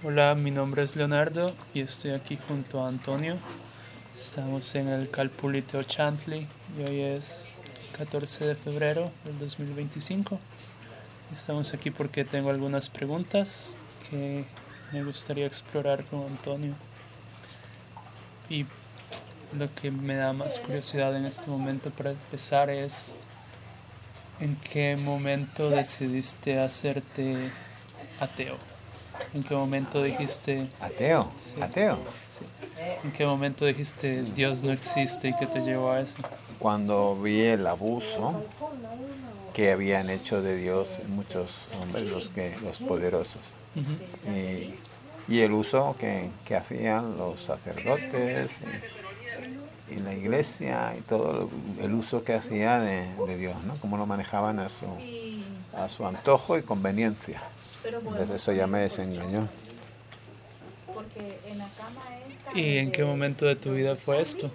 Hola, mi nombre es Leonardo y estoy aquí junto a Antonio. Estamos en el Calpulite Ochantli y hoy es 14 de febrero del 2025. Estamos aquí porque tengo algunas preguntas que me gustaría explorar con Antonio. Y lo que me da más curiosidad en este momento para empezar es ¿en qué momento decidiste hacerte ateo? ¿En qué momento dijiste... ¿Ateo? Sí, ¿Ateo? sí. ¿En qué momento dijiste Dios no existe y qué te llevó a eso? Cuando vi el abuso que habían hecho de Dios muchos hombres, los poderosos, Ujú. y el uso que hacían los sacerdotes y la iglesia y todo el uso que hacía de Dios, ¿no? Cómo lo manejaban a su antojo y conveniencia. Entonces eso ya me desengañó. ¿Y en qué momento de tu vida fue esto?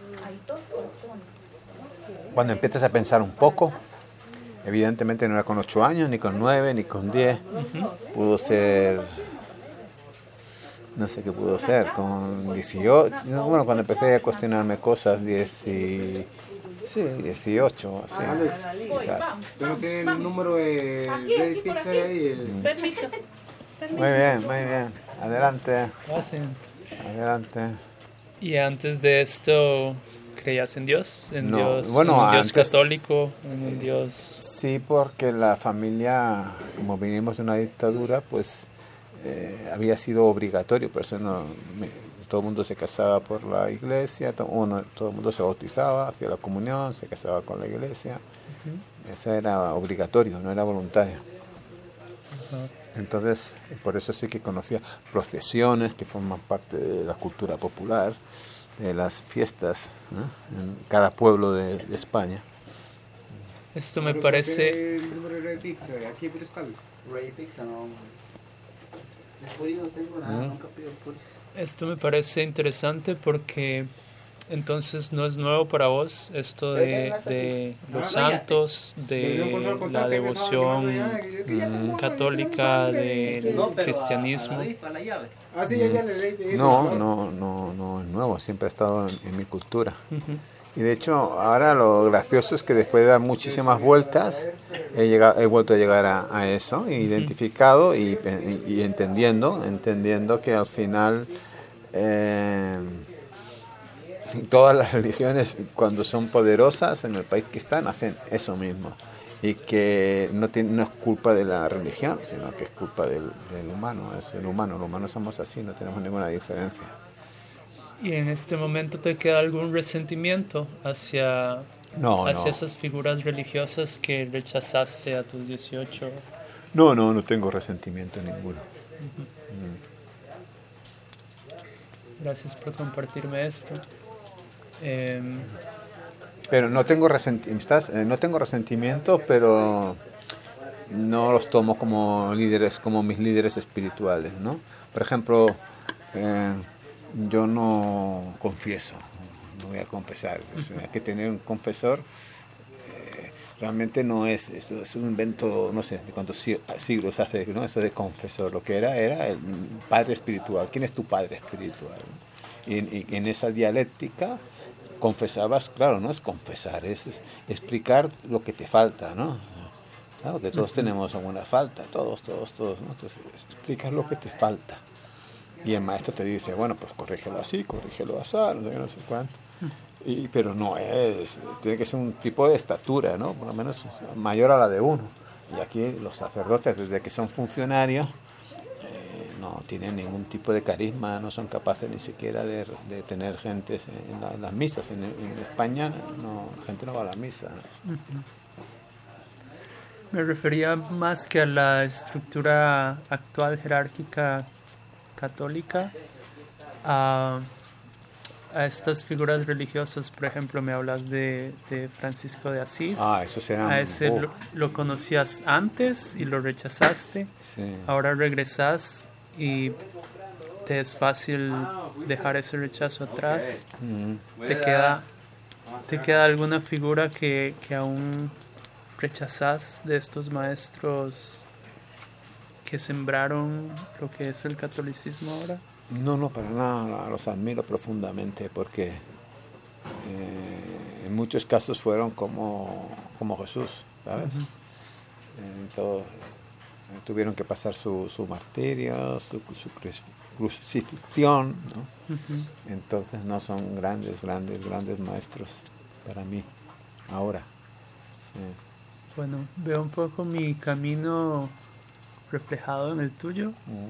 Cuando empiezas a pensar un poco, evidentemente no era con 8 años, ni con 9, ni con 10. Ujú. Pudo ser, no sé qué pudo ser, con 18. Bueno, cuando empecé a cuestionarme cosas, 10 y, sí, 18, así, quizás. Pero tiene el número de pizza ahí. Permiso. Muy bien, muy bien. Adelante, Pasen. adelante. ¿Y antes de esto creías en Dios? ¿En No, Dios, en bueno, un Dios antes católico? ¿En un Dios...? sí, porque la familia, como vinimos de una dictadura, pues había sido obligatorio, por eso todo el mundo se casaba por la iglesia, todo el mundo se bautizaba, hacía la comunión, se casaba con la iglesia. Ujú. Eso era obligatorio, no era voluntario. Ajá. Entonces, por eso sí que conocía procesiones que forman parte de la cultura popular, de las fiestas, ¿no? En cada pueblo de España. Esto me parece... El número de pizza aquí por escala. Ray Pizza no. Después no tengo nada, nunca pido por eso. Esto me parece interesante porque entonces no es nuevo para vos esto de los santos, de la devoción católica, del No, pero cristianismo. a la llave. Ah, sí, ya le leí. No es nuevo, siempre ha estado en mi cultura. Ujú. Y de hecho, ahora lo gracioso es que después de dar muchísimas vueltas, he vuelto a llegar a eso, identificado y entendiendo que al final todas las religiones, cuando son poderosas en el país que están, hacen eso mismo. Y que no es culpa de la religión, sino que es culpa del humano, es el humano. Los humanos somos así, no tenemos ninguna diferencia. ¿Y en este momento te queda algún resentimiento No, hacia no. esas figuras religiosas que rechazaste a tus 18? No tengo resentimiento ninguno. Gracias por compartirme esto. Em, Pero no tengo resentimiento, pero no los tomo como líderes, como mis líderes espirituales, ¿no? Por ejemplo, eh, yo no confieso, no voy a confesar. Hay que tener un confesor. Realmente no es eso, es un invento, no sé de cuántos siglos hace, ¿no? Eso de confesor, lo que era el padre espiritual. ¿Quién es tu padre espiritual? Y en esa dialéctica confesabas, claro, no es confesar, es explicar lo que te falta, ¿no? Claro que todos tenemos alguna falta, todos, ¿no? Entonces explicas lo que te falta. Y el maestro te dice, bueno, pues corrígelo así, corrígelo así, no sé cuánto. Pero no es, tiene que ser un tipo de estatura, ¿no? Por lo menos mayor a la de uno. Y aquí los sacerdotes, desde que son funcionarios, no tienen ningún tipo de carisma, no son capaces ni siquiera de tener gente en las misas. En España la gente no va a la misa. Me refería más que a la estructura actual jerárquica católica, a, a estas figuras religiosas. Por ejemplo, me hablas de Francisco de Asís. Eso será, A ese lo conocías antes y lo rechazaste. sí. Ahora regresas y te es fácil dejar ese rechazo atrás. ¿Te queda alguna figura que aún rechazas de estos maestros que sembraron lo que es el catolicismo ahora? No, no, para nada, los admiro profundamente porque en muchos casos fueron como Jesús, ¿sabes? Todos tuvieron que pasar su martirio, su crucifixión, ¿no? Entonces no son grandes maestros para mí ahora. Bueno, veo un poco mi camino reflejado en el tuyo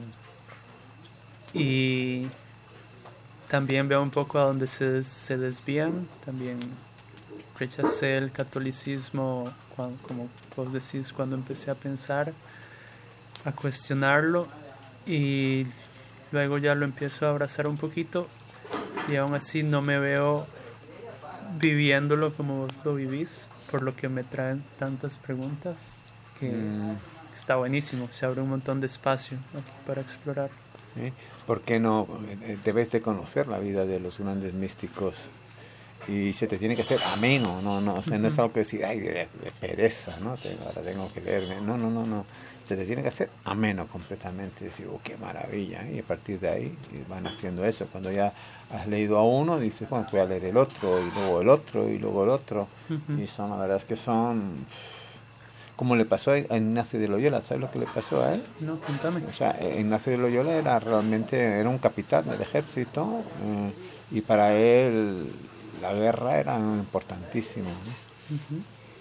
y también veo un poco a donde se desvían. También rechacé el catolicismo, como vos decís, cuando empecé a pensar, a cuestionarlo, y luego ya lo empiezo a abrazar un poquito, y aún así no me veo viviéndolo como vos lo vivís, por lo que me traen tantas preguntas que está buenísimo, se abre un montón de espacio aquí para explorar. ¿Sí? ¿Por qué no debes de conocer la vida de los grandes místicos? Y se te tiene que hacer ameno, o sea, no es algo que decir, ay, de pereza, ¿no? Ahora tengo que leerme, no. Se te tiene que hacer ameno completamente, decir, oh, qué maravilla, y a partir de ahí van haciendo eso. Cuando ya has leído a uno, dices, bueno, voy a leer el otro, y luego el otro, y luego el otro, y son, la verdad es que son, como le pasó a Ignacio de Loyola. ¿Sabes lo que le pasó a él? No, contame. O sea, Ignacio de Loyola era un capitán del ejército, y para él la guerra era importantísima, ¿no?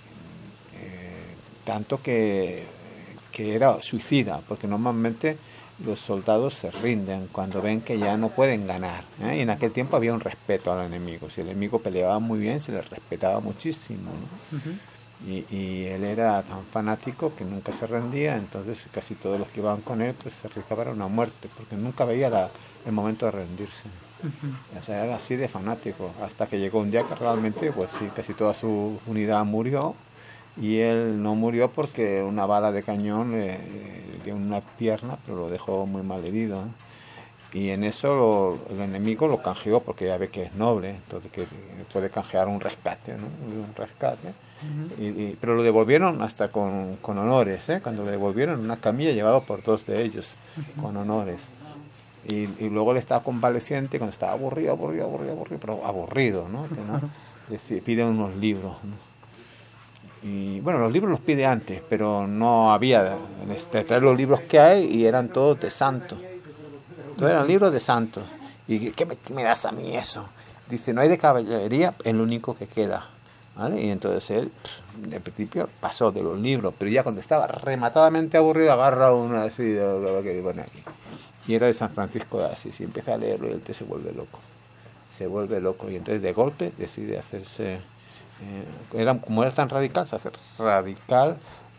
Tanto que era suicida, porque normalmente los soldados se rinden cuando ven que ya no pueden ganar, ¿eh? Y en aquel tiempo había un respeto al enemigo. Si el enemigo peleaba muy bien, se le respetaba muchísimo, ¿no? Y él era tan fanático que nunca se rendía, entonces casi todos los que iban con él pues se arriesgaban a una muerte, porque nunca veía el momento de rendirse. O sea, era así de fanático, hasta que llegó un día que realmente, pues sí, casi toda su unidad murió, y él no murió porque una bala de cañón le dio una pierna, pero lo dejó muy mal herido, ¿eh? Y en eso el enemigo lo canjeó, porque ya ve que es noble, entonces que puede canjear un rescate, ¿no? Un rescate. Pero lo devolvieron hasta con honores, ¿eh? Cuando lo devolvieron en una camilla llevado por 2 de ellos, con honores. Y luego él estaba convaleciente, cuando estaba aburrido, pero aburrido, ¿no? Pide unos libros, ¿no? Y bueno, los libros los pide antes, pero no había, traer los libros que hay, y eran todos de santos. Todos eran libros de santos. ¿Y qué me das a mí eso? Dice, no hay de caballería, es lo único que queda, ¿vale? Y entonces él, de principio, pasó de los libros, pero ya cuando estaba rematadamente aburrido, agarra una así que pone aquí. Y era de San Francisco de Asís, y empieza a leerlo, y él se vuelve loco, y entonces de golpe decide hacerse, como era tan radical, se hace radical,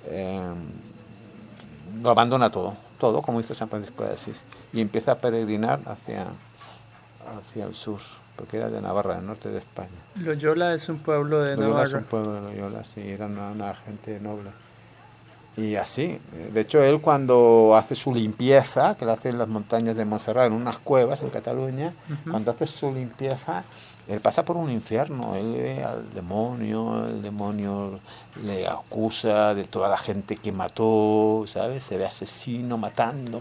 lo abandona todo como hizo San Francisco de Asís, y empieza a peregrinar hacia el sur, porque era de Navarra, del norte de España. Loyola es un pueblo de Loyola Navarra. es un pueblo de Loyola, sí, era una gente noble. Y así, de hecho él cuando hace su limpieza, que la hace en las montañas de Montserrat, en unas cuevas en Cataluña, cuando hace su limpieza, él pasa por un infierno, él ve al demonio, el demonio le acusa de toda la gente que mató, ¿sabes? Se ve asesino, matando.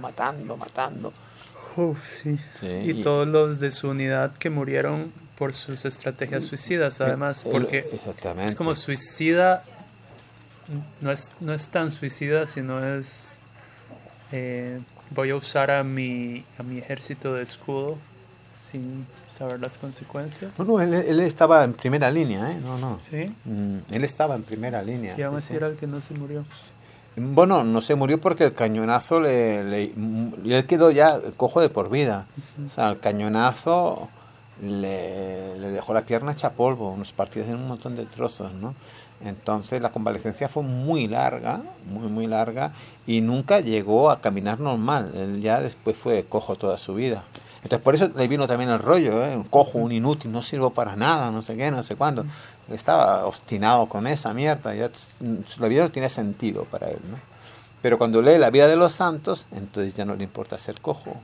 Sí. Sí, Y todos los de su unidad que murieron por sus estrategias suicidas, además, porque exactamente. es como suicida. No es tan suicida, sino es voy a usar a mi ejército de escudo sin saber las consecuencias. No, él estaba en primera línea, ¿eh? No. ¿Sí? Él estaba en primera línea. Y aún así era el que no se murió. Bueno, no se murió porque el cañonazo y él quedó ya cojo de por vida. O sea, el cañonazo le dejó la pierna hecha polvo, nos partidos en un montón de trozos, ¿no? Entonces la convalecencia fue muy larga, muy larga, y nunca llegó a caminar normal. Él ya después fue cojo toda su vida. Entonces por eso le vino también el rollo, ¿eh? Un cojo, un inútil, no sirvo para nada, no sé qué, no sé cuándo. Estaba obstinado con esa mierda, ya la vida no tiene sentido para él, ¿no? Pero cuando lee la vida de los santos, entonces ya no le importa ser cojo.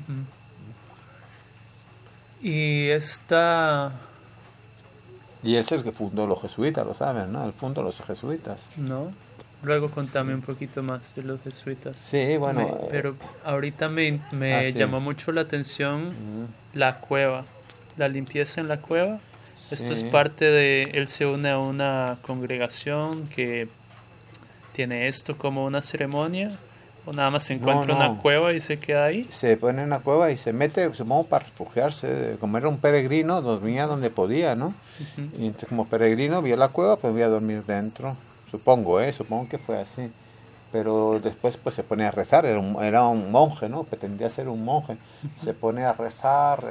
Y esta... Y él es el que fundó los jesuitas, lo saben, ¿no? Él fundó los jesuitas. No. Luego contame un poquito más de los jesuitas. Sí, bueno. Pero ahorita me sí. llamó mucho la atención la cueva, la limpieza en la cueva. Esto es Sí. parte de, él se une a una congregación que tiene esto como una ceremonia, o nada más se encuentra No. una cueva y se queda ahí. Se pone en una cueva y se mete, supongo, para refugiarse. Como era un peregrino, dormía donde podía, ¿no? Y entonces, como peregrino, vio la cueva, pues voy a dormir dentro. Supongo que fue así. Pero después pues se pone a rezar, era un monje, ¿no? Pretendía ser un monje. Se pone a rezar,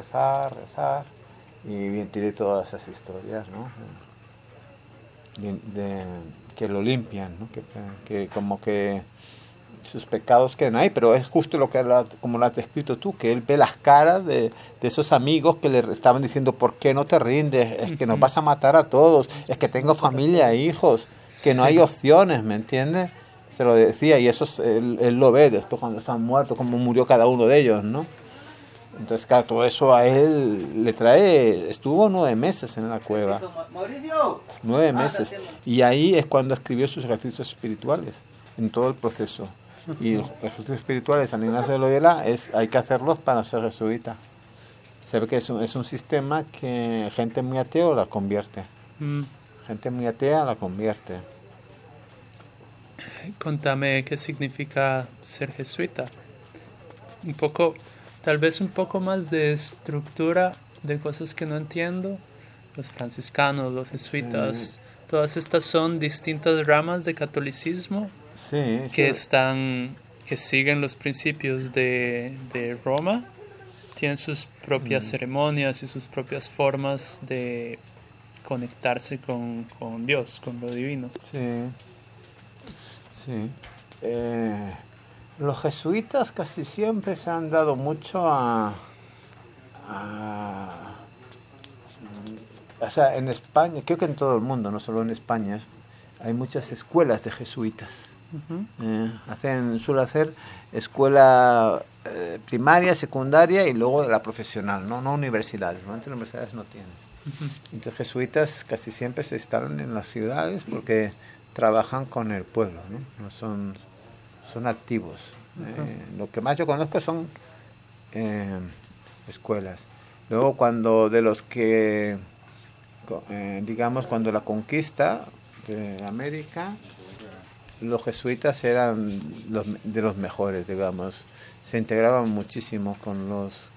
y bien tiene todas esas historias, ¿no? Que lo limpian, ¿no? Que como que sus pecados quedan ahí, pero es justo lo que como lo has descrito tú, que él ve las caras de esos amigos que le estaban diciendo, ¿por qué no te rindes? Es que nos vas a matar a todos, es que tengo familia, hijos, que no hay opciones, ¿me entiendes? Se lo decía, y eso él lo ve después cuando están muertos, cómo murió cada uno de ellos, ¿no? Entonces, claro, todo eso a él le trae, estuvo 9 meses en la cueva, 9 meses, y ahí es cuando escribió sus ejercicios espirituales, en todo el proceso. Y los ejercicios espirituales, San Ignacio de Loyola, hay que hacerlos para ser jesuita. Se ve que es un sistema que gente muy atea la convierte. Gente muy atea la convierte. Contame qué significa ser jesuita. Un poco, tal vez un poco más de estructura de cosas que no entiendo. Los franciscanos, los jesuitas, todas estas son distintas ramas de catolicismo que siguen los principios de Roma, tienen sus propias ceremonias y sus propias formas de conectarse con Dios, con lo divino. Sí. Los jesuitas casi siempre se han dado mucho o sea, en España, creo que en todo el mundo, no solo en España, hay muchas escuelas de jesuitas. Suele hacer escuela primaria, secundaria y luego la profesional, no universidades. Normalmente universidades no tienen. Entonces jesuitas casi siempre se instalan en las ciudades porque trabajan con el pueblo, ¿no? Son activos. Lo que más yo conozco son escuelas. Luego digamos, cuando la conquista de América, los jesuitas eran de los mejores, digamos. Se integraban muchísimo con los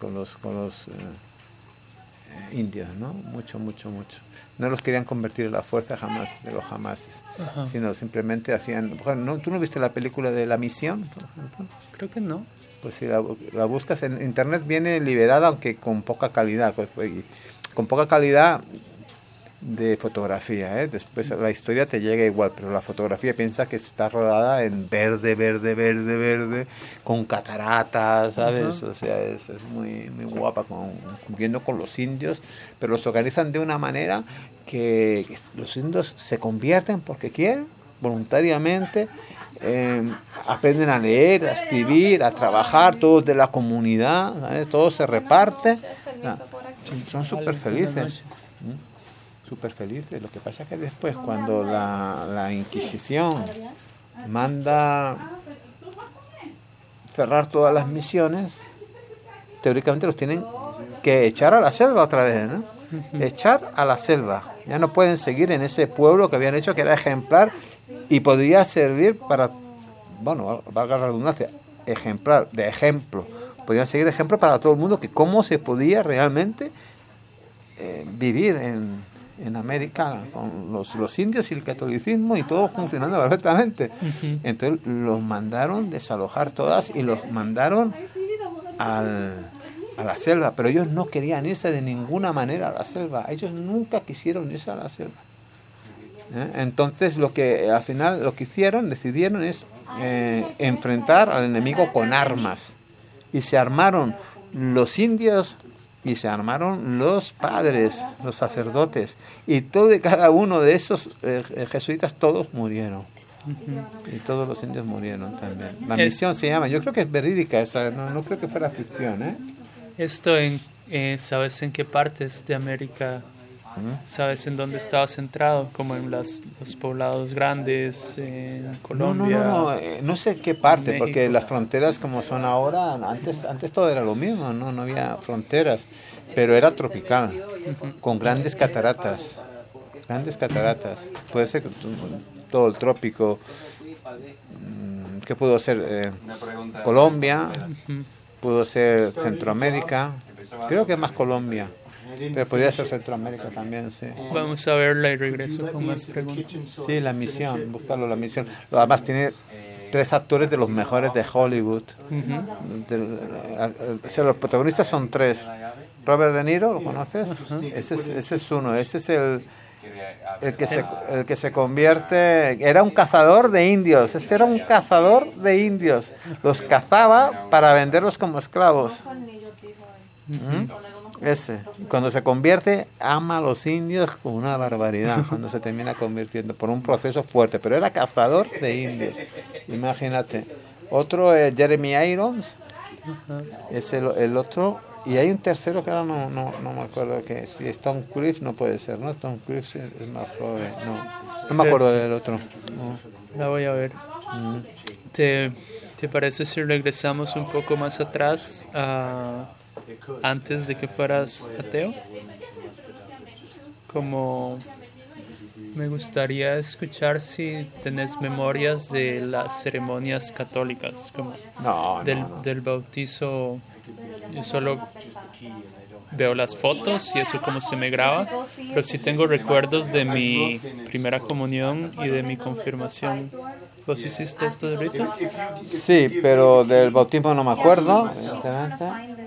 indios, ¿no? Mucho. No los querían convertir en la fuerza jamás, de los jamases, sino simplemente hacían... ¿Tú no viste la película de La Misión, por ejemplo? Creo que no. Pues si la buscas en internet viene liberada, aunque con poca calidad, con poca calidad de fotografía, Después la historia te llega igual, pero la fotografía piensa que está rodada en verde, con cataratas, ¿sabes? O sea, es muy guapa, viendo con los indios, pero los organizan de una manera que los indios se convierten porque quieren, voluntariamente, aprenden a leer, a escribir, a trabajar, todos de la comunidad, ¿sabes? Todo se reparte, son súper felices. Súper felices. Lo que pasa es que después, cuando la Inquisición manda cerrar todas las misiones, teóricamente los tienen que echar a la selva otra vez, ¿no? Echar a la selva. Ya no pueden seguir en ese pueblo que habían hecho, que era ejemplar y podría servir para, bueno, valga la redundancia, ejemplar, de ejemplo. Podrían seguir ejemplo para todo el mundo, que cómo se podía realmente vivir en América con los indios y el catolicismo y todo funcionando perfectamente. Entonces los mandaron desalojar todas y los mandaron a la selva, pero ellos no querían irse de ninguna manera a la selva. Ellos nunca quisieron irse a la selva. Entonces lo que al final decidieron es enfrentar al enemigo con armas, y se armaron los indios y se armaron los padres, los sacerdotes, y todo y cada uno de esos jesuitas, todos murieron. Y todos los indios murieron también. La misión se llama, yo creo que es verídica, esa, no creo que fuera ficción, Esto ¿sabes en qué partes de América ¿Sabes en dónde estaba centrado? Como en los poblados grandes, en No, Colombia, no sé qué parte, porque México. las fronteras como son ahora, antes todo era lo mismo, no había fronteras, pero era tropical, con grandes cataratas, puede ser todo el trópico, ¿qué pudo ser? Colombia, Ujú. pudo ser Centroamérica, creo que más Colombia, pero podría ser Centroamérica también, sí. Vamos a verla y regreso con más preguntas. Sí, La Misión, búscalo, La Misión. Además tiene 3 actores de los mejores de Hollywood. Ujú. O sea, los protagonistas son 3. Robert De Niro, ¿lo conoces? Ajá. Ese es uno, ese es el que se convierte... Era un cazador de indios, este era un cazador de indios. Los cazaba para venderlos como esclavos. Ese, cuando se convierte, ama a los indios con una barbaridad, cuando se termina convirtiendo por un proceso fuerte, pero era cazador de indios, imagínate. Otro es Jeremy Irons, es el otro, y hay un tercero que ahora no me acuerdo que si Tom Cruise no puede ser, ¿no? Tom Cruise es más joven, no me acuerdo del otro. No. La voy a ver. ¿Te parece si regresamos un poco más atrás antes de que fueras ateo? Como me gustaría escuchar si tenés memorias de las ceremonias católicas, como No. del bautizo. Yo solo veo las fotos y eso como se me graba, pero sí tengo recuerdos de mi primera comunión y de mi confirmación. ¿Vos hiciste estos ritos? Sí, pero del bautismo no me acuerdo, evidentemente.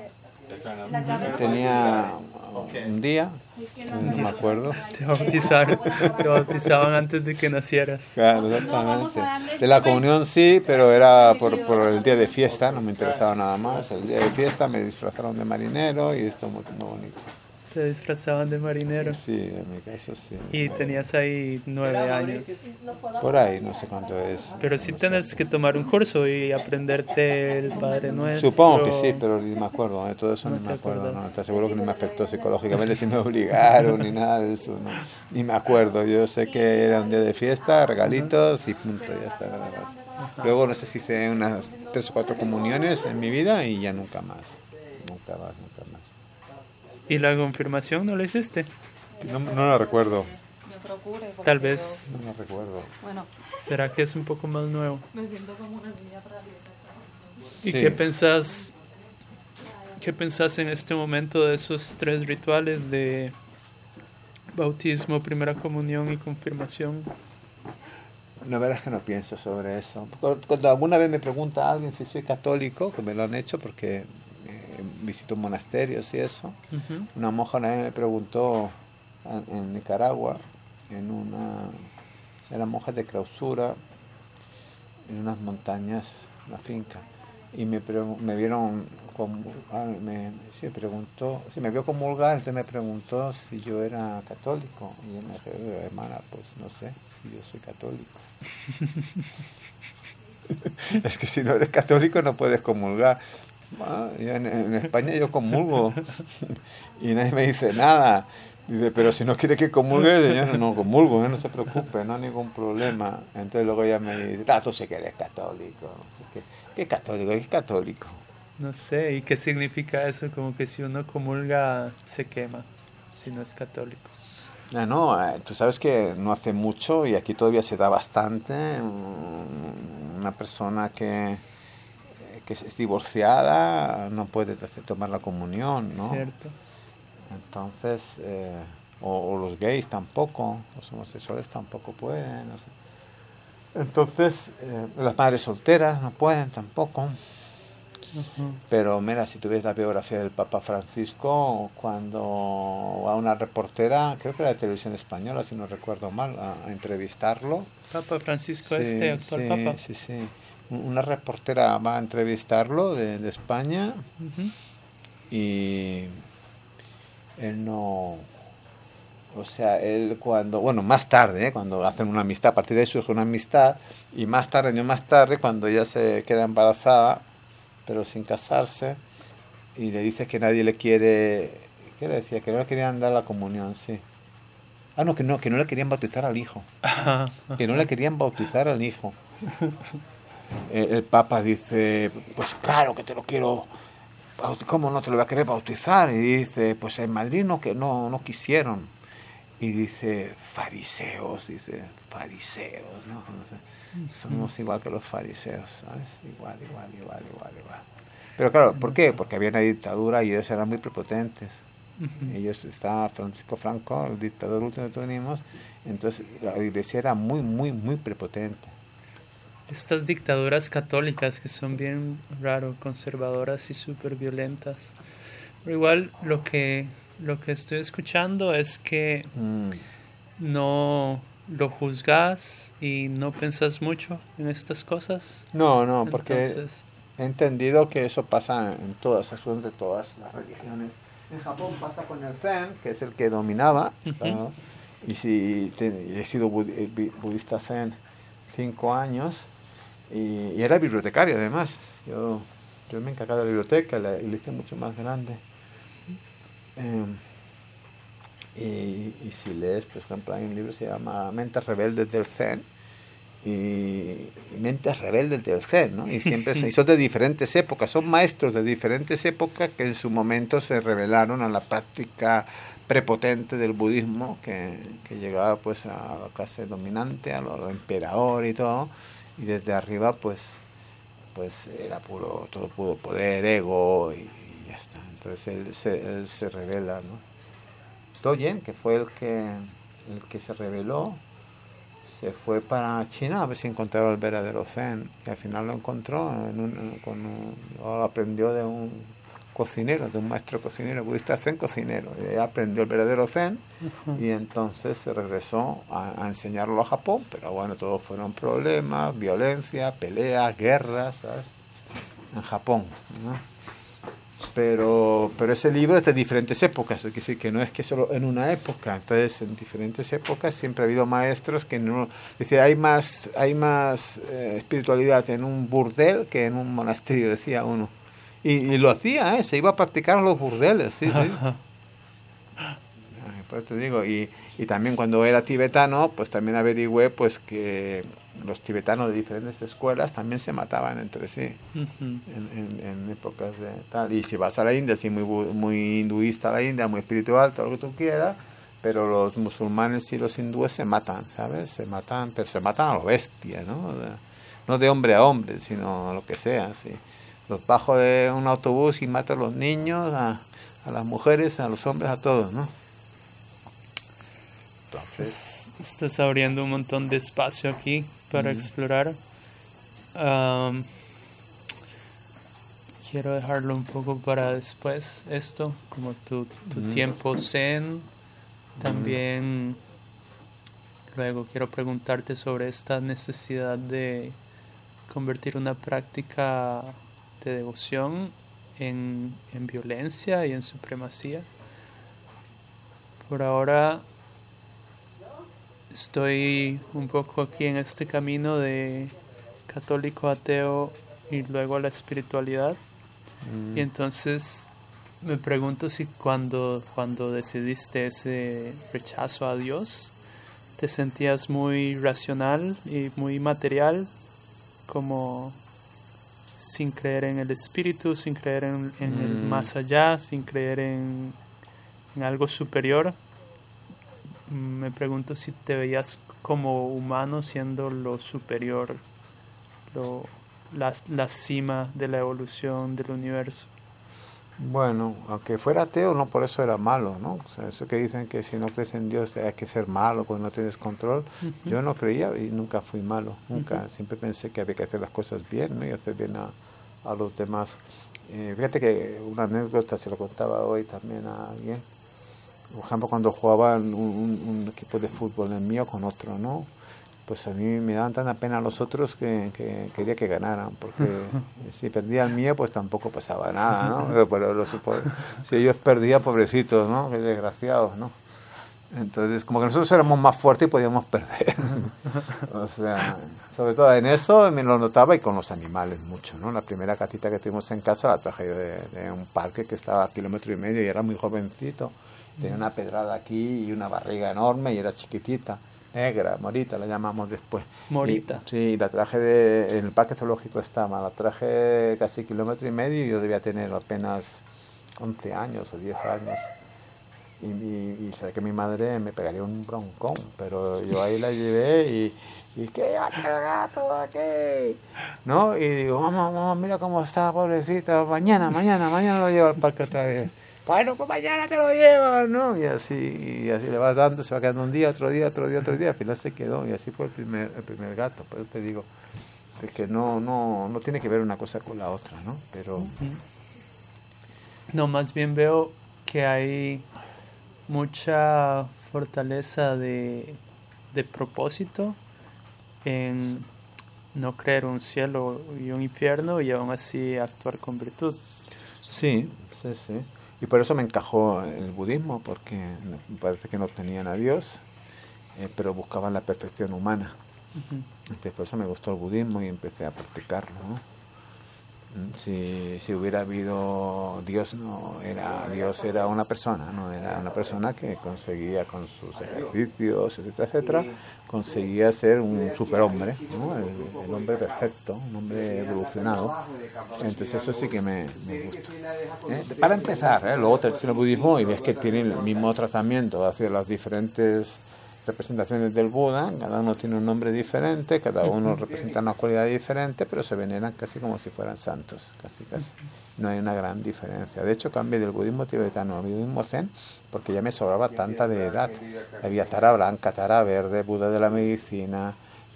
Tenía un día, no me acuerdo. Te bautizaban antes de que nacieras. Claro, exactamente. De la comunión sí, pero era por el día de fiesta, no me interesaba nada más. El día de fiesta me disfrazaron de marinero y esto muy bonito. Te disfrazaban de marinero. Sí, en mi caso sí. Y tenías ahí 9 años. Por ahí, no sé cuánto es. Pero sí tenés que tomar un curso y aprenderte el Padre Nuestro. Supongo que sí, pero ni me acuerdo, de todo eso No ni me te acuerdo. acuerdas. No, te aseguro que ni me afectó psicológicamente, si me obligaron ni nada de eso. No, ni me acuerdo. Yo sé que era un día de fiesta, regalitos y punto, ya está. Nada más. Luego no sé si hice unas 3 o 4 comuniones en mi vida y ya nunca más. Nunca más. ¿Y la confirmación no la hiciste? No la recuerdo. Tal vez, No la recuerdo. ¿será que es un poco más nuevo? ¿Y Sí. qué pensás en este momento de esos 3 rituales de bautismo, primera comunión y confirmación? La verdad es que no pienso sobre eso. Cuando alguna vez me pregunta alguien si soy católico, que me lo han hecho porque visito monasterios y eso, Ujú. una monja una vez me preguntó en Nicaragua, era monja de clausura, en unas montañas, una finca, y me vieron, sí, preguntó, sí, me vio comulgar, entonces me preguntó si yo era católico, y yo me dije, hermana, pues no sé si yo soy católico. Es que si no eres católico no puedes comulgar. Yo en España yo comulgo y nadie me dice nada. Dice, pero si no quiere que comulgue, yo no comulgo, no se preocupe, no hay ningún problema. Entonces luego ella me dice, tú sí que eres católico. ¿Qué católico? ¿Qué católico? No sé, ¿y qué significa eso? Como que si uno comulga se quema, si no es católico. Tú sabes que no hace mucho y aquí todavía se da bastante una persona que es divorciada no puede tomar la comunión, ¿no? Cierto. Entonces, o los gays tampoco, los homosexuales tampoco pueden. No sé. Entonces, las madres solteras no pueden tampoco. Ujú. Pero mira, si tú ves la biografía del Papa Francisco, cuando a una reportera, creo que era de Televisión Española, si no recuerdo mal, a entrevistarlo. Papa Francisco, Sí, actual sí, Papa. sí. Una reportera va a entrevistarlo de España Ujú. y él no... O sea, él bueno, más tarde, cuando hacen una amistad, a partir de ahí surge una amistad, y más tarde, años más tarde, cuando ella se queda embarazada, pero sin casarse, y le dice que nadie le quiere, ¿qué le decía? Que no le querían dar la comunión, sí. que no le querían bautizar al hijo. Que no le querían bautizar al hijo. El Papa dice, pues claro que te lo quiero, ¿cómo no te lo voy a querer bautizar? Y dice, pues en Madrid no quisieron. Y dice, fariseos, ¿no? Somos igual que los fariseos, ¿sabes? Igual. Pero claro, ¿por qué? Porque había una dictadura y ellos eran muy prepotentes. Ellos estaba Francisco Franco, el dictador último que tuvimos, entonces la iglesia era muy prepotente. Estas dictaduras católicas que son bien raro, conservadoras y súper violentas. Pero igual lo que estoy escuchando es que no lo juzgas y no pensas mucho en estas cosas. No, porque Entonces, he entendido que eso pasa en todas las religiones. En Japón pasa con el Zen, que es el que dominaba, ¿no? Y he sido budista Zen 5 años y era bibliotecario además. Yo me he encargado de la biblioteca y la hice mucho más grande. Y si lees, por ejemplo, hay un libro que se llama Mentes Rebeldes del Zen, y Mentes Rebeldes del Zen, ¿no? Y siempre son de diferentes épocas, son maestros de diferentes épocas que en su momento se rebelaron a la práctica prepotente del budismo que llegaba pues a la clase dominante, a lo emperador y todo, y desde arriba pues era todo puro poder, ego y ya está. Entonces él se revela, ¿no? Dogen, que fue el que se rebeló, se fue para China a ver si encontraba el verdadero Zen, y al final lo encontró, lo aprendió de un cocinero, de un maestro cocinero, budista Zen cocinero, y aprendió el verdadero Zen, y entonces se regresó a enseñarlo a Japón, pero bueno, todos fueron problemas, violencia, peleas, guerras, ¿sabes? En Japón, ¿no? Pero ese libro es de diferentes épocas, es decir, que no es que solo en una época, entonces en diferentes épocas siempre ha habido maestros que no, es decir, hay más espiritualidad en un burdel que en un monasterio, decía uno, y lo hacía, se iba a practicar en los burdeles, sí. Por eso te digo, y también cuando era tibetano, pues también averigüé pues que los tibetanos de diferentes escuelas también se mataban entre sí en épocas de tal. Y si vas a la India, sí, muy hinduista la India, muy espiritual, todo lo que tú quieras, pero los musulmanes y los hindúes se matan, ¿sabes? Pero se matan a lo bestia, ¿no? No de hombre a hombre, sino a lo que sea, sí. Los bajo de un autobús y mato a los niños, a las mujeres, a los hombres, a todos, ¿no? Entonces, estás abriendo un montón de espacio aquí para explorar. Quiero dejarlo un poco para después esto, como tu tiempo zen. También luego quiero preguntarte sobre esta necesidad de convertir una práctica de devoción en violencia y en supremacía. Por ahora estoy un poco aquí en este camino de católico, ateo y luego a la espiritualidad. Y entonces me pregunto si cuando decidiste ese rechazo a Dios, te sentías muy racional y muy material, como sin creer en el espíritu, sin creer en el más allá, sin creer en algo superior. Me pregunto si te veías como humano siendo lo superior, la cima de la evolución del universo. bueno, aunque fuera ateo, no por eso era malo, ¿no? O sea, eso que dicen que si no crees en Dios hay que ser malo porque no tienes control. Yo no creía y nunca fui malo, nunca. Siempre pensé que había que hacer las cosas bien, ¿no? Y hacer bien a los demás. Fíjate que una anécdota se lo contaba hoy también a alguien. Por ejemplo, cuando jugaba un equipo de fútbol, el mío con otro, ¿no? Pues a mí me daban tanta pena a los otros que quería que ganaran, porque si perdía el mío, pues tampoco pasaba nada, ¿no? Pero si ellos perdían, pobrecitos, ¿no? Qué desgraciados, ¿no? Entonces, como que nosotros éramos más fuertes y podíamos perder. O sea, sobre todo en eso me lo notaba, y con los animales mucho, ¿no? La primera gatita que tuvimos en casa la traje de un parque que estaba a 1,5 kilómetros y era muy jovencito. Tenía una pedrada aquí y una barriga enorme y era chiquitita, negra, Morita la llamamos después. Morita. Sí, la traje en el parque zoológico estaba, la traje casi 1,5 kilómetros y yo debía tener apenas 11 años o 10 años. Y sé que mi madre me pegaría un broncón, pero yo ahí la llevé y ¿qué va el gato aquí? ¿No? Y digo, vamos, mira cómo está, pobrecita, mañana lo llevo al parque otra vez. Bueno, pues mañana te lo llevo, ¿no? Y así le vas dando, se va quedando un día, otro día, al final se quedó y así fue el primer gato. Por eso te digo, es que no tiene que ver una cosa con la otra, ¿no? Pero... No, más bien veo que hay mucha fortaleza de propósito en no creer un cielo y un infierno y aún así actuar con virtud. Sí. Y por eso me encajó el budismo, porque me parece que no tenían a Dios, pero buscaban la perfección humana. Entonces por eso me gustó el budismo y empecé a practicarlo, ¿no? Si hubiera habido Dios, Dios era una persona, no era una persona que conseguía con sus ejercicios, etcétera, conseguía ser un superhombre, ¿no? El hombre perfecto, un hombre evolucionado. Entonces eso sí que me gusta. Para empezar, luego te el budismo y ves que tiene el mismo tratamiento hacia las diferentes representaciones del Buda, cada uno tiene un nombre diferente, cada uno representa una cualidad diferente, pero se veneran casi como si fueran santos, casi. No hay una gran diferencia. De hecho, cambié del budismo tibetano al budismo zen porque ya me sobraba tanta de edad. Había Tara blanca, Tara verde, Buda de la medicina,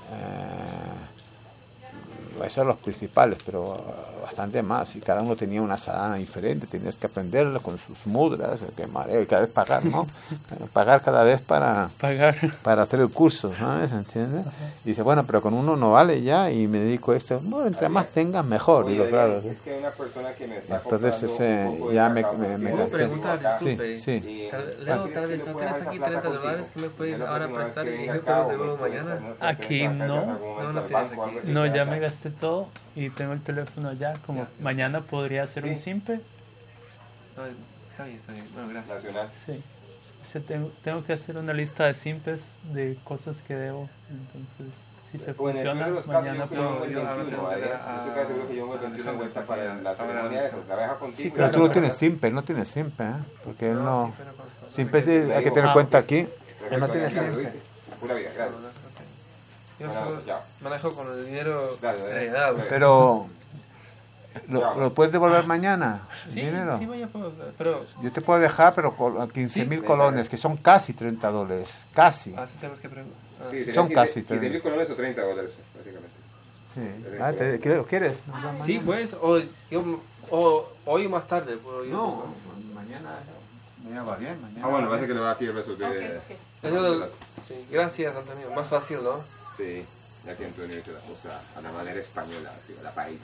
esos son los principales, pero bastante más. Y cada uno tenía una sadhana diferente, tenías que aprenderlo con sus mudras, que mareo, y cada vez pagar, ¿no? Pagar cada vez para hacer el curso, ¿sabes? ¿Entiendes? Y dice, bueno, pero con uno no vale ya, y me dedico a esto. Bueno, entre más tengas, mejor. Digo, claro. Es que hay una persona que me está entonces ya me cansé. Preguntar, disculpe. Sí. Leo, tal vez no tienes aquí $30 que me puedes ahora prestar y yo te lo devuelvo mañana. Aquí no. No tienes aquí. No, ya me gasté todo y tengo el teléfono allá. Como mañana podría hacer un simpe. No, está bien. Bueno, gracias. Nacional. Sí. Tengo que hacer una lista de simpes de cosas que debo. Entonces, si te funciona, mañana puedo. Estoy casi seguro que yo me vendí una vuelta para la ceremonia de eso. La deja contigo. Sí, Pero tú no tienes simpe, porque él no... Simpe sí, hay que tener cuenta aquí. Él no tiene simpe. Pura vida, gracias. Yo solo manejo con el dinero heredado. Pero... ¿Lo puedes devolver mañana? Sí, dinero? sí, vaya, pero... Yo te puedo dejar, pero con 15.000 colones, que son casi $30. Casi. Así tenemos que preguntar. Son casi 15.000 colones o $30, básicamente. Sí. ¿Lo quieres? Sí, pues, hoy más tarde. No, mañana va bien. Bueno, parece que le va aquí el resolver. Sí, gracias, Antonio. Más fácil, ¿no? Sí, ya que Antonio hizo la cosa a la manera española, así, a la paella.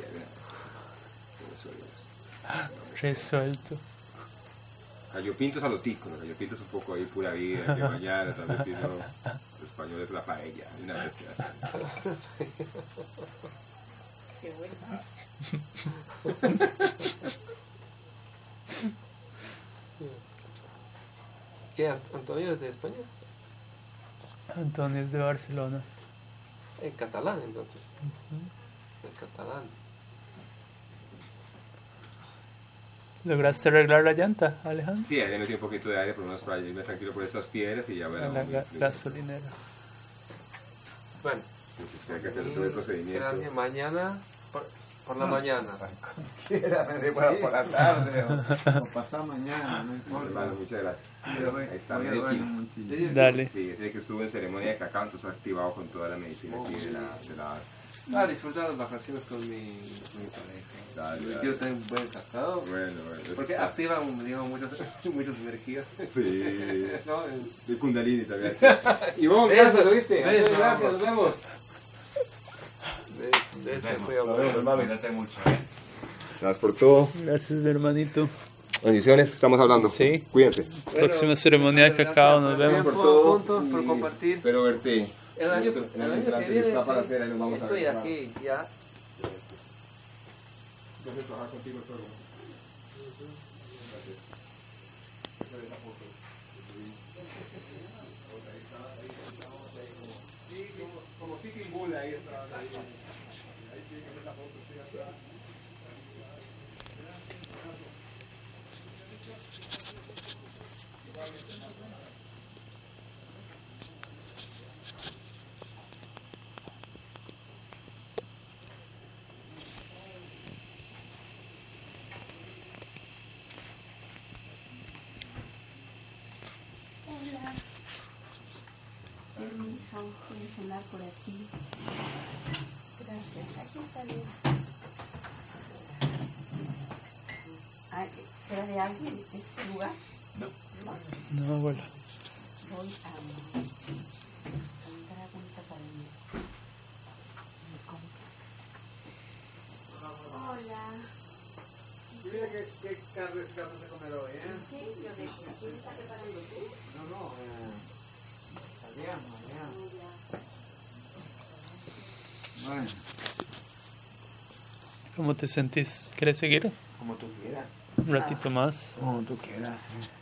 Resuelto. Gallopintos a lo tico, los gallopintos un poco ahí pura vida, que mañana tal vez los españoles la paella, una vez así. Qué bueno. ¿Qué? ¿Antonio es de España? Antonio es de Barcelona. En catalán, entonces. En catalán. ¿Lograste arreglar la llanta, Alejandro? Sí, ahí le metí un poquito de aire, por lo menos para irme tranquilo por estas piedras y ya verán. La gasolinera. Bueno. Hay que hacer todo el procedimiento. Gracias, mañana, por la mañana. Quiera, por la tarde o pasado mañana, no importa. Hermano, muchas gracias. Ahí está, Dale. Sí, sé que estuve en ceremonia de cacao, entonces activado con toda la medicina aquí de la Disfrutar las vacaciones con mi pareja. Dale. Quiero tener un buen cacao. Bueno. Porque activa, digamos, muchas energías. Sí. ¿No? El Kundalini también. Y vos, gracias, ¿lo viste? Gracias, nos vemos. De ese fue a Cuídate mucho. Gracias por todo. Gracias, mi hermanito. Bendiciones, estamos hablando. Sí. Cuídense. Próxima ceremonia de cacao, nos vemos. Por todo. Juntos, por compartir. Espero verte. El año que viene está para hacer, ahí nos vamos a ver. estoy aquí, ya. Yo voy a trabajar contigo todo. Hola. Permiso, puedes cenar por aquí. Gracias, aquí está bien. Ay, ¿será de alguien este lugar? No, abuela. Voy a preguntar a Gunta para mí. Hola. Mira qué carne vas a comer hoy, ¿eh? Sí, yo de aquí me está preparando tú. No, mañana. Bueno, ¿Cómo te sentís? ¿Quieres seguir? como tú quieras. Un ratito más. Como tú quieras,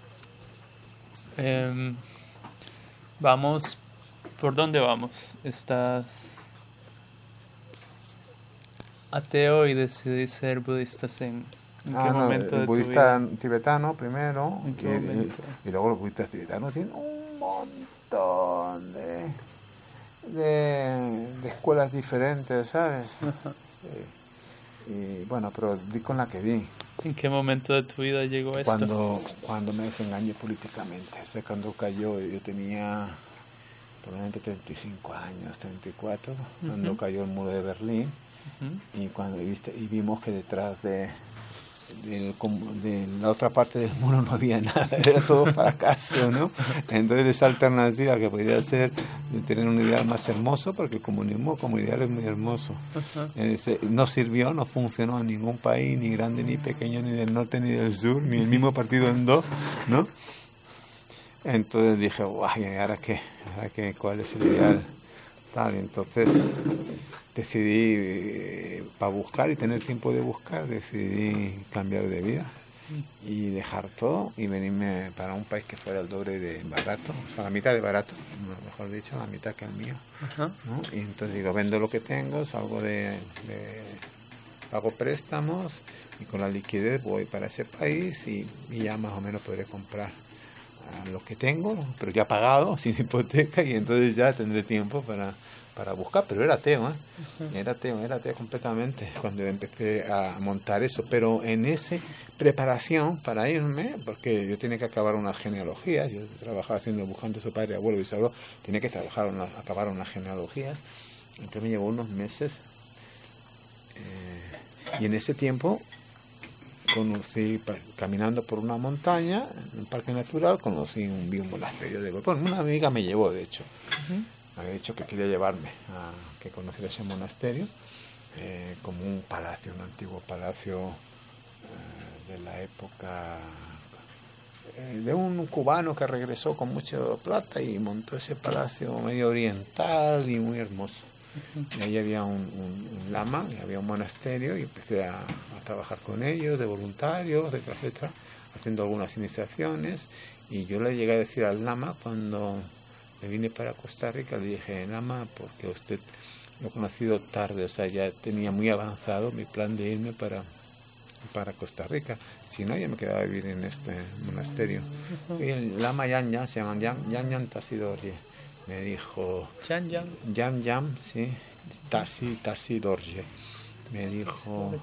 Vamos. ¿Por dónde vamos? ¿Estás ateo y decidís ser budista en qué momento de tu budista vida? tibetano primero, ¿En qué momento? y luego los budistas tibetanos tienen un montón de escuelas diferentes, ¿sabes? Y bueno, pero di con la que di. ¿En qué momento de tu vida llegó esto? Cuando me desengañé políticamente, o sea, cuando cayó, yo tenía probablemente 35 años, 34, cuando cayó el muro de Berlín, y cuando vimos que detrás de la otra parte del muro no había nada, era todo fracaso, ¿no? Entonces esa alternativa que podía ser de tener un ideal más hermoso, porque el comunismo como ideal es muy hermoso, no sirvió, no funcionó en ningún país, ni grande ni pequeño, ni del norte ni del sur, ni el mismo partido en dos, ¿no? Entonces dije, guay, ¿ahora qué? ¿Cuál es el ideal? Tal, entonces decidí, para buscar y tener tiempo de buscar, decidí cambiar de vida y dejar todo y venirme para un país que fuera el doble de barato, o sea, la mitad de barato, mejor dicho, la mitad que el mío, ¿no? Y entonces digo, vendo lo que tengo, salgo pago préstamos y con la liquidez voy para ese país y ya más o menos podré comprar lo que tengo, pero ya pagado, sin hipoteca, y entonces ya tendré tiempo para buscar, pero era ateo, era ateo completamente cuando empecé a montar eso, pero en esa preparación para irme, porque yo tenía que acabar una genealogía, yo trabajaba buscando a su padre, abuelo, bisabuelo, tenía que acabar unas genealogías, entonces me llevó unos meses, y en ese tiempo conocí, caminando por una montaña, en un parque natural, vi un monasterio de Golpón. Una amiga me llevó, de hecho. Me había dicho que quería llevarme a que conociera ese monasterio, como un palacio, un antiguo palacio de la época de un cubano que regresó con mucha plata y montó ese palacio medio oriental y muy hermoso. Y ahí había un lama, y había un monasterio, y empecé a trabajar con ellos, de voluntarios, etcétera, haciendo algunas iniciaciones. Y yo le llegué a decir al lama, cuando me vine para Costa Rica, le dije, lama, porque usted lo ha conocido tarde, o sea, ya tenía muy avanzado mi plan de irme para Costa Rica. Si no, ya me quedaba a vivir en este monasterio. Y el lama Yan Yan, se llama Yan Tasidorje. Me dijo, Yam, sí, Tasi Dorje. Me dijo,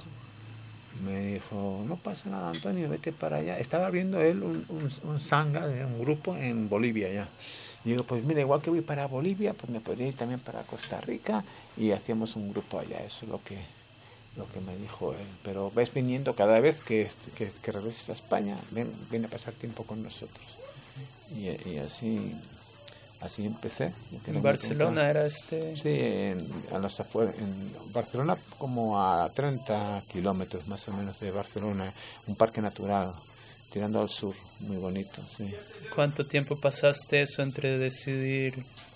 no pasa nada, Antonio, vete para allá. Estaba abriendo él un sangha, un grupo en Bolivia ya. Y digo, pues mira, igual que voy para Bolivia, pues me podría ir también para Costa Rica y hacíamos un grupo allá. Eso es lo que me dijo él. Pero ves viniendo cada vez que regreses a España, ven a pasar tiempo con nosotros. Y así empecé. ¿En Barcelona era este? Sí, en Barcelona, como a 30 kilómetros más o menos de Barcelona, un parque natural, tirando al sur, muy bonito, sí. ¿Cuánto tiempo pasaste eso entre decidir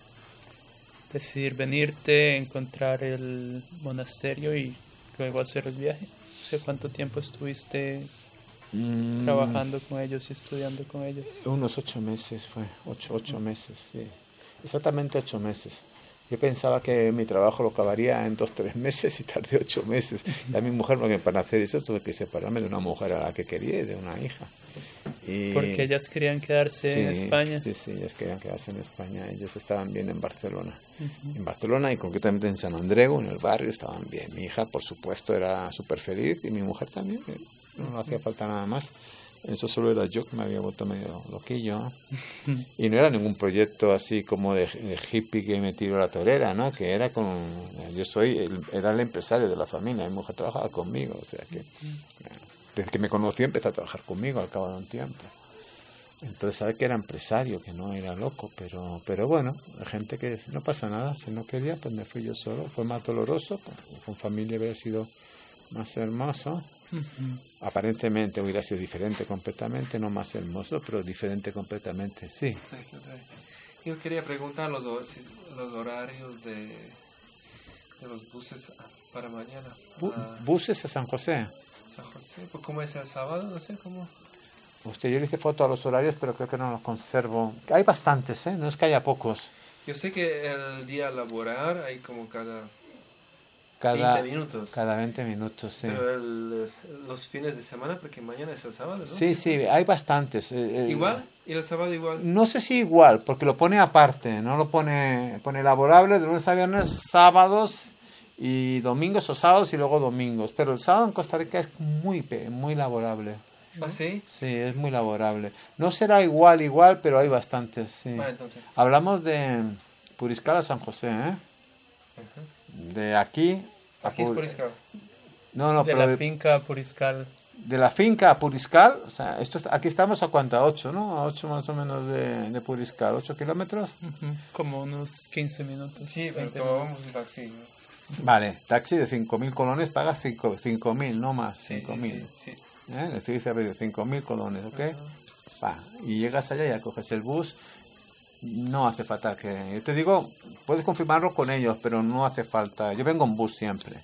venirte, encontrar el monasterio y luego hacer el viaje? O sea, ¿cuánto tiempo estuviste trabajando con ellos y estudiando con ellos? Unos 8 meses fue, 8 meses, sí. Exactamente 8 meses. Yo pensaba que mi trabajo lo acabaría en 2-3 meses y tardé 8 meses. Y a mi mujer, porque para hacer eso tuve que separarme de una mujer a la que quería y de una hija. Y Porque ellas querían quedarse en España. Sí, ellas querían quedarse en España. Ellos estaban bien en Barcelona. En Barcelona y concretamente en San Andreu, en el barrio, estaban bien. Mi hija, por supuesto, era súper feliz y mi mujer también. No hacía falta nada más. Eso solo era yo que me había vuelto medio loquillo. Y no era ningún proyecto así como de hippie que me tiró la torera, ¿no? Que era con... era el empresario de la familia. Mi mujer trabajaba conmigo, o sea que... Desde que me conoció empezó a trabajar conmigo al cabo de un tiempo. Entonces sabe que era empresario, que no era loco, pero bueno, hay gente que no pasa nada, si no quería, pues me fui yo solo. Fue más doloroso, con familia hubiera sido más hermoso. Aparentemente hubiera sido diferente completamente, no más hermoso, pero diferente completamente, sí. Yo quería preguntar los horarios de los buses para mañana. ¿Buses a San José? San José, pues ¿cómo es el sábado? No sé cómo. Yo le hice foto a los horarios, pero creo que no los conservo. Hay bastantes, no es que haya pocos. Yo sé que el día laboral hay como cada 20 minutos. Cada 20 minutos, sí. Pero los fines de semana, porque mañana es el sábado, ¿no? Sí, hay bastantes. ¿Igual? ¿Y el sábado igual? No sé si igual, porque lo pone aparte, no lo pone laborable de lunes a viernes, sábados y domingos o sábados y luego domingos. Pero el sábado en Costa Rica es muy laborable. ¿Ah, sí? Sí, es muy laborable. No será igual, pero hay bastantes, sí. Vale, entonces. Hablamos de Puriscal a San José, De aquí a Aquí es Puriscal. No, de pero la finca a Puriscal. De la finca a Puriscal, o sea, aquí estamos a cuánto, a 8, ¿no? A 8 más o menos de Puriscal, 8 kilómetros. Como unos 15 minutos. Sí, pero tomamos un taxi, ¿no? Vale, taxi de 5.000 colones pagas 5.000, no más, 5.000. Sí. Le estoy diciendo 5.000 colones, ¿ok? Y llegas allá y ya coges el bus. No hace falta que... Yo te digo, puedes confirmarlo con ellos, pero no hace falta. Yo vengo en bus siempre.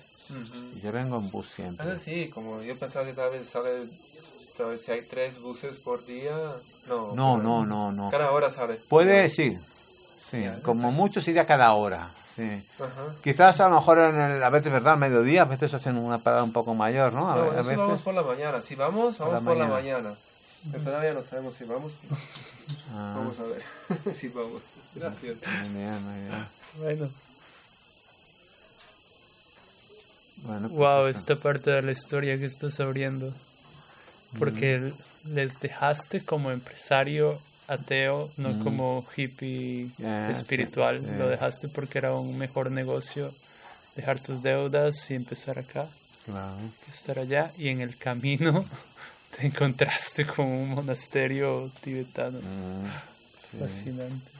Sí, como yo pensaba que tal vez si hay 3 buses por día... No. Cada hora sale. Puede, sí, como mucho sería cada hora. Sí. Quizás a lo mejor a veces, ¿verdad? Al mediodía, a veces hacen una parada un poco mayor, ¿no? A veces vamos por la mañana. Si vamos por la mañana. Pero todavía no sabemos si vamos. Vamos a ver si vamos. Gracias. Muy bien. Bueno, pues esta parte de la historia que estás abriendo. Porque les dejaste como empresario ateo, no como hippie espiritual. Sí. Lo dejaste porque era un mejor negocio dejar tus deudas y empezar acá. Claro. Que estar allá. Y en el camino te encontraste con un monasterio tibetano. Fascinante.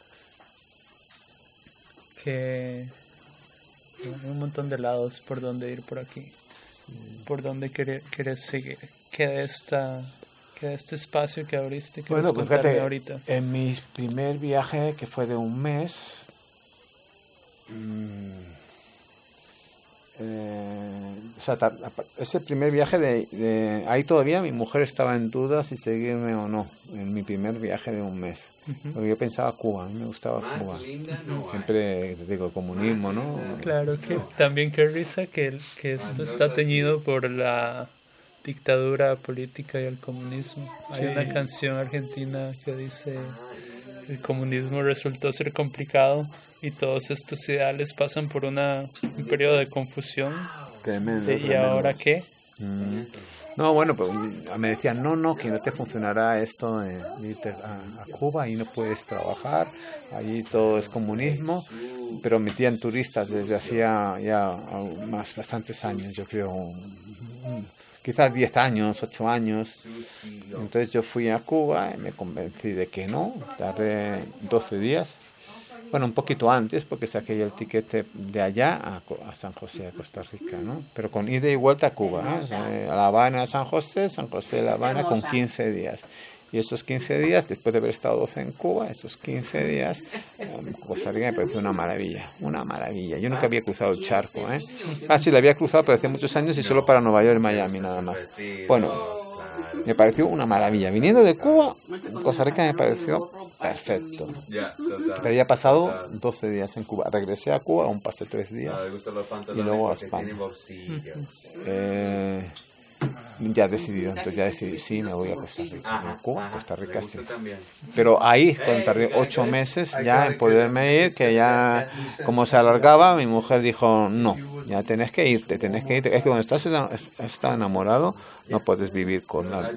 Que hay un montón de lados por donde ir por aquí. Por donde querés seguir. Queda este espacio que abriste, que bueno, pues fíjate, ahorita. En mi primer viaje, que fue de un mes, ese primer viaje ahí todavía mi mujer estaba en duda si seguirme o no, en mi primer viaje de un mes. Porque yo pensaba Cuba, a mí me gustaba Cuba. Siempre digo comunismo, ¿no? Claro, que también qué risa que esto está teñido por la dictadura política y el comunismo. Hay una canción argentina que dice: el comunismo resultó ser complicado y todos estos ideales pasan por un periodo de confusión. Tremendo. ¿Y ahora qué? No, bueno, pues me decían, no, que no te funcionará esto de irte a Cuba y no puedes trabajar, allí todo es comunismo, pero metían turistas desde hacía ya bastantes años, yo creo, quizás 10 años, 8 años. Entonces yo fui a Cuba y me convencí de que no, tardé 12 días. Bueno, un poquito antes, porque saqué el tiquete de allá a San José, a Costa Rica, ¿no? Pero con ida y vuelta a Cuba, a La Habana, a San José, La Habana, con 15 días. Y esos 15 días, después de haber estado 12 en Cuba, esos 15 días, Costa Rica me pareció una maravilla. Yo nunca había cruzado el charco, sí, lo había cruzado, pero hace muchos años y solo para Nueva York y Miami, nada más. Bueno, me pareció una maravilla. Viniendo de Cuba, Costa Rica me pareció perfecto. Ya, total. Pero ya he pasado 12 días en Cuba. Regresé a Cuba, aún pasé 3 días. No, me gustan los pantalones Y luego a porque España. tienen bolsillos. Ya he decidido, entonces ya decidí, sí, me voy a Costa Rica. Ajá, A Cuba, ajá, Costa me Rica, gusta sí. también. Pero ahí, cuando tardé 8 meses ya en poderme ir, que ya, como se alargaba, mi mujer dijo, no, ya tenés que irte. Es que cuando estás enamorado, no puedes vivir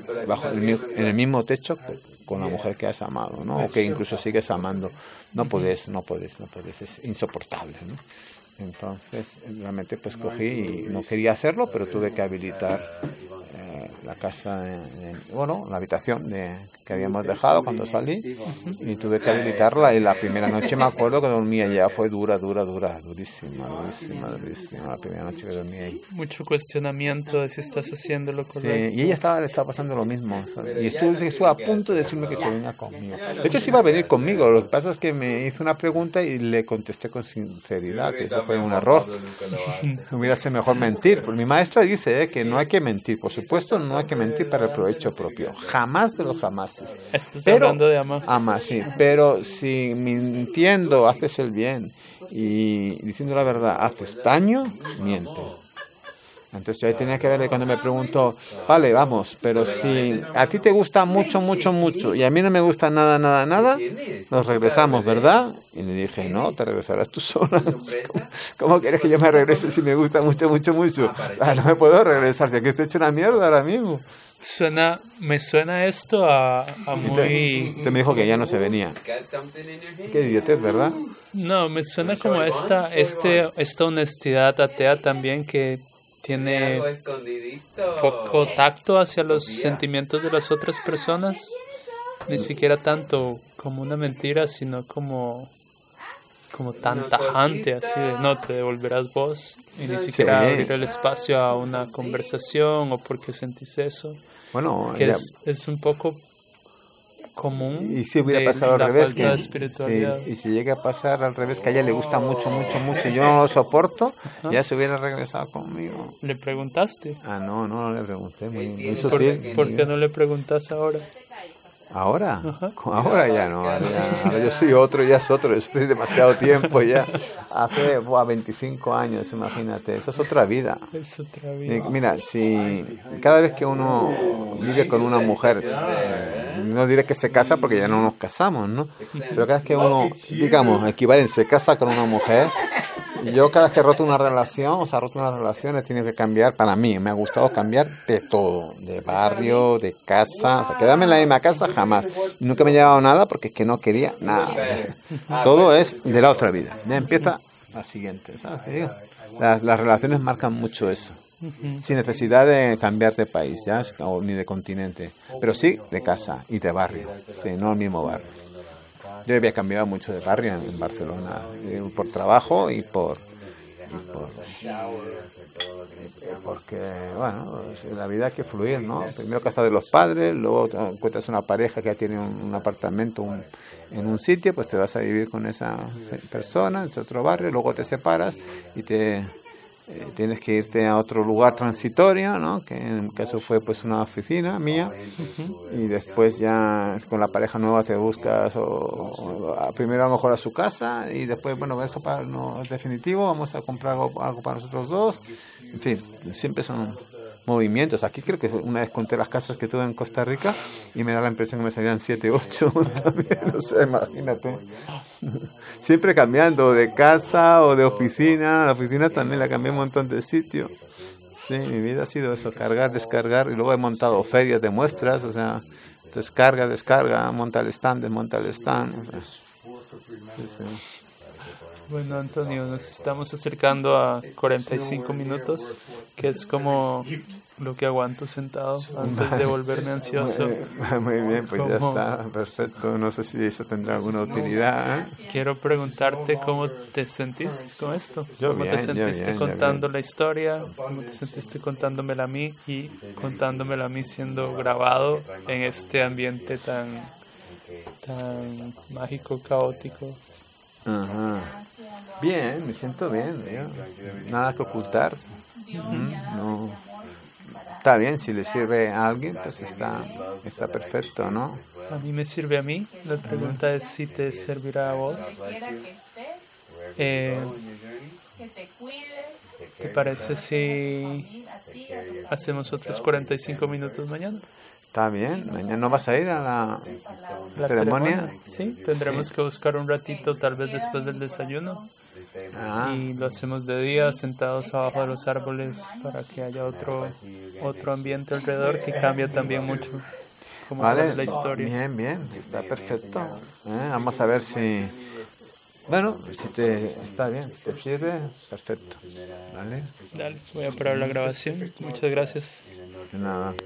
en el mismo techo con la mujer que has amado, ¿no? O que incluso sigues amando. No puedes, es insoportable, ¿no? Entonces, realmente pues cogí y no quería hacerlo, pero tuve que habilitar la casa, la habitación que habíamos dejado cuando salí, y tuve que habilitarla, y la primera noche me acuerdo que dormía allá, fue durísima, la primera noche que dormí ahí. Mucho cuestionamiento de si estás haciendo lo Sí, correcto. y ella le estaba pasando lo mismo, y estuvo a punto de decirme que se venía conmigo. De hecho, sí iba a venir conmigo, lo que pasa es que me hizo una pregunta y le contesté con sinceridad, que eso fue un error. Hubiera sido mejor mentir. Mi maestra dice que no hay que mentir, por supuesto, no hay que mentir para el provecho propio, jamás de los jamases. Estás hablando de amar. Ama, sí, pero si mintiendo haces el bien y diciendo la verdad haces daño, miente. Entonces yo ahí tenía que verle cuando me preguntó, vale, vamos, pero si a ti te gusta mucho y a mí no me gusta nada, nos regresamos, ¿verdad? Y le dije, no, te regresarás tú sola. ¿Cómo quieres que yo me regrese si me gusta mucho? No me puedo regresar, si aquí estoy hecho una mierda ahora mismo. Me suena esto a muy... Te me dijo que ya no se venía. Qué idiotez, ¿verdad? No, me suena como esta honestidad atea también, que tiene poco tacto hacia los sentimientos de las otras personas, ni siquiera tanto como una mentira, sino como tan tajante, así de no, te devolverás vos, y ni siquiera abrir el espacio a una conversación o por qué sentís eso, bueno, que es un poco común. Y si hubiera pasado al revés, que y si llega a pasar al revés, que a ella le gusta mucho, y yo no lo soporto, ya se hubiera regresado conmigo. ¿Le preguntaste? No le pregunté, muy sutil. ¿Por qué no le preguntas ahora? ¿Ahora? Ahora ya no, ahora yo soy otro, ya es otro, estoy demasiado tiempo ya. Hace 25 años, imagínate, eso es otra vida. Es otra vida. Mira, si cada vez que uno vive con una mujer, no diré que se casa porque ya no nos casamos, ¿no? Pero cada vez que uno, digamos, se casa con una mujer, yo cada vez que he roto una relación, he tenido que cambiar, para mí, me ha gustado cambiar de todo, de barrio, de casa, o sea, quedarme en la misma casa jamás. Nunca me he llevado nada porque es que no quería nada. Todo es de la otra vida. Ya empieza la siguiente, ¿sabes qué digo? Las relaciones marcan mucho eso. Sin necesidad de cambiar de país, ¿ya? Ni de continente, pero sí de casa y de barrio, sí, no el mismo barrio. Yo había cambiado mucho de barrio en Barcelona, por trabajo y porque, bueno, la vida hay que fluir, ¿no? Primero casa de los padres, luego encuentras una pareja que ya tiene un apartamento en un sitio, pues te vas a vivir con esa persona en ese otro barrio, luego te separas y tienes que irte a otro lugar transitorio, ¿no? Que en mi caso fue pues una oficina mía, y después ya con la pareja nueva te buscas primero a lo mejor a su casa, y después, bueno, eso no es definitivo, vamos a comprar algo para nosotros dos. En fin, siempre son movimientos. Aquí creo que una vez conté las casas que tuve en Costa Rica y me da la impresión que me salían 7, 8 también, no sé, imagínate. Siempre cambiando de casa o de oficina. La oficina también la cambié un montón de sitio. Sí, mi vida ha sido eso, cargar, descargar, y luego he montado ferias de muestras, o sea, descarga, monta el stand, desmonta el stand. O sea, sí. Bueno, Antonio, nos estamos acercando a 45 minutos, que es como lo que aguanto sentado antes de volverme ansioso. Muy bien, pues ya está, perfecto. No sé si eso tendrá alguna utilidad, ¿eh? Quiero preguntarte cómo te sentís con esto. ¿Cómo te sentiste bien, contando la historia? ¿Cómo te sentiste contándomela a mí y contándomela a mí siendo grabado en este ambiente tan mágico, caótico? Ajá. Bien, me siento bien, nada que ocultar. No. Está bien, si le sirve a alguien, pues está perfecto, ¿no? A mí me sirve a mí. La pregunta es si te servirá a vos. ¿Te parece si hacemos otros 45 minutos mañana? Está bien, mañana no vas a ir a ¿La ceremonia. Sí, tendremos que buscar un ratito, tal vez después del desayuno. Y lo hacemos de día, sentados abajo de los árboles, para que haya otro ambiente alrededor que cambia también mucho cómo Vale, sale la historia. bien, está perfecto. Vamos a ver si... Bueno, está bien, si te sirve, perfecto. ¿Vale? Dale, voy a parar la grabación. Muchas gracias. De nada.